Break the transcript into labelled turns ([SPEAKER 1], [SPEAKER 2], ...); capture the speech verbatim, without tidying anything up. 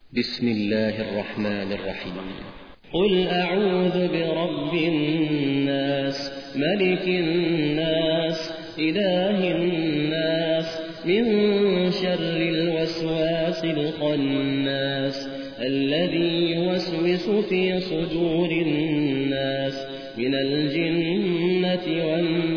[SPEAKER 1] بسم الله الرحمن الرحيم.
[SPEAKER 2] قل أعوذ برب الناس ملك الناس إله الناس من شر الوسواس الخناس الذي يوسوس في صدور الناس من الجنة والناس.